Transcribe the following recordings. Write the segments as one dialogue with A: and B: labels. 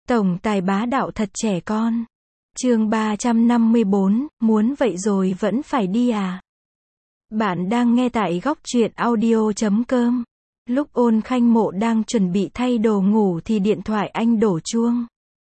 A: Tổng tài bá đạo thật trẻ con. Chương 354, muốn vậy rồi vẫn phải đi à? Bạn đang nghe tại góc truyện audio.com. Lúc Ôn Khanh Mộ đang chuẩn bị thay đồ ngủ thì điện thoại anh đổ chuông.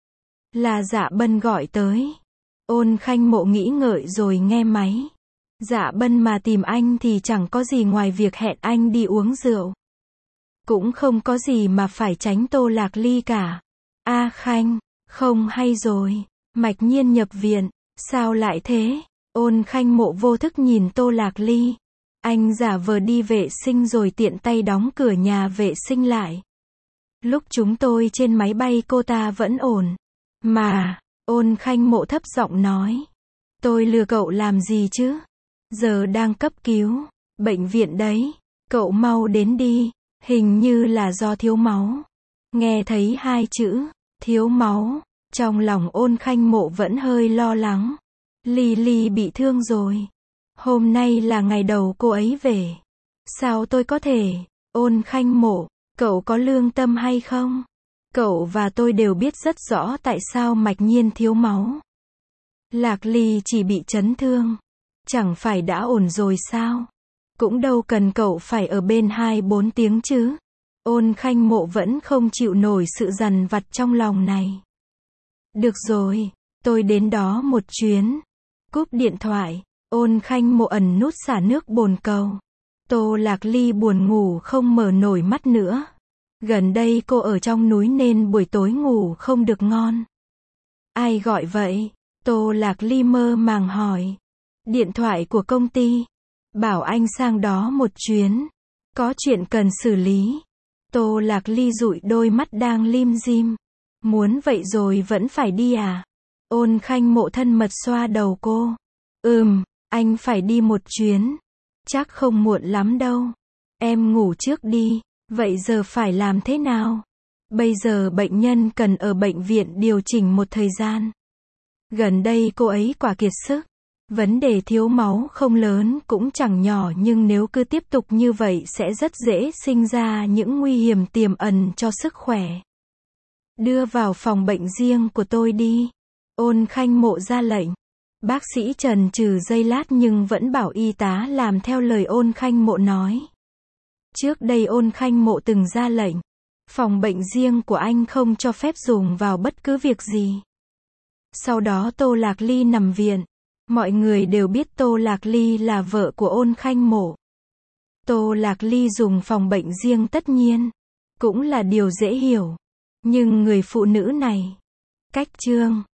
A: Là Dạ Bân gọi tới. Ôn Khanh Mộ nghĩ ngợi rồi nghe máy. Dạ Bân mà tìm anh thì chẳng có gì ngoài việc hẹn anh đi uống rượu. Cũng không có gì mà phải tránh Tô Lạc Ly cả. A Khanh, không hay rồi, Mạch Nhiên nhập viện, sao lại thế? Ôn Khanh Mộ vô thức nhìn Tô Lạc Ly. Anh giả vờ đi vệ sinh rồi tiện tay đóng cửa nhà vệ sinh lại. Lúc chúng tôi trên máy bay cô ta vẫn ổn. Mà, Ôn Khanh Mộ thấp giọng nói. Tôi lừa cậu làm gì chứ? Giờ đang cấp cứu, bệnh viện đấy, cậu mau đến đi, hình như là do thiếu máu. Nghe thấy hai chữ, thiếu máu, trong lòng Ôn Khanh Mộ vẫn hơi lo lắng. Ly Ly bị thương rồi. Hôm nay là ngày đầu cô ấy về. Sao tôi có thể? Ôn Khanh Mộ, cậu có lương tâm hay không? Cậu và tôi đều biết rất rõ tại sao Mạch Nhiên thiếu máu. Lạc Ly chỉ bị chấn thương. Chẳng phải đã ổn rồi sao? Cũng đâu cần cậu phải ở bên 2-4 tiếng chứ. Ôn Khanh Mộ vẫn không chịu nổi sự dằn vặt trong lòng này. Được rồi, tôi đến đó một chuyến. Cúp điện thoại, Ôn Khanh Mộ ẩn nút xả nước bồn cầu. Tô Lạc Ly buồn ngủ không mở nổi mắt nữa. Gần đây cô ở trong núi nên buổi tối ngủ không được ngon. Ai gọi vậy? Tô Lạc Ly mơ màng hỏi. Điện thoại của công ty. Bảo anh sang đó một chuyến. Có chuyện cần xử lý. Tô Lạc Ly dụi đôi mắt đang lim dim. Muốn vậy rồi vẫn phải đi à? Ôn Khanh Mộ thân mật xoa đầu cô. Anh phải đi một chuyến. Chắc không muộn lắm đâu. Em ngủ trước đi. Vậy giờ phải làm thế nào? Bây giờ bệnh nhân cần ở bệnh viện điều chỉnh một thời gian. Gần đây cô ấy quả kiệt sức. Vấn đề thiếu máu không lớn cũng chẳng nhỏ nhưng nếu cứ tiếp tục như vậy sẽ rất dễ sinh ra những nguy hiểm tiềm ẩn cho sức khỏe. Đưa vào phòng bệnh riêng của tôi đi. Ôn Khanh Mộ ra lệnh. Bác sĩ chần chừ giây lát nhưng vẫn bảo y tá làm theo lời Ôn Khanh Mộ nói. Trước đây Ôn Khanh Mộ từng ra lệnh. Phòng bệnh riêng của anh không cho phép dùng vào bất cứ việc gì. Sau đó Tô Lạc Ly nằm viện. Mọi người đều biết Tô Lạc Ly là vợ của Ôn Khanh Mộ. Tô Lạc Ly dùng phòng bệnh riêng tất nhiên. Cũng là điều dễ hiểu. Nhưng người phụ nữ này. Cách chương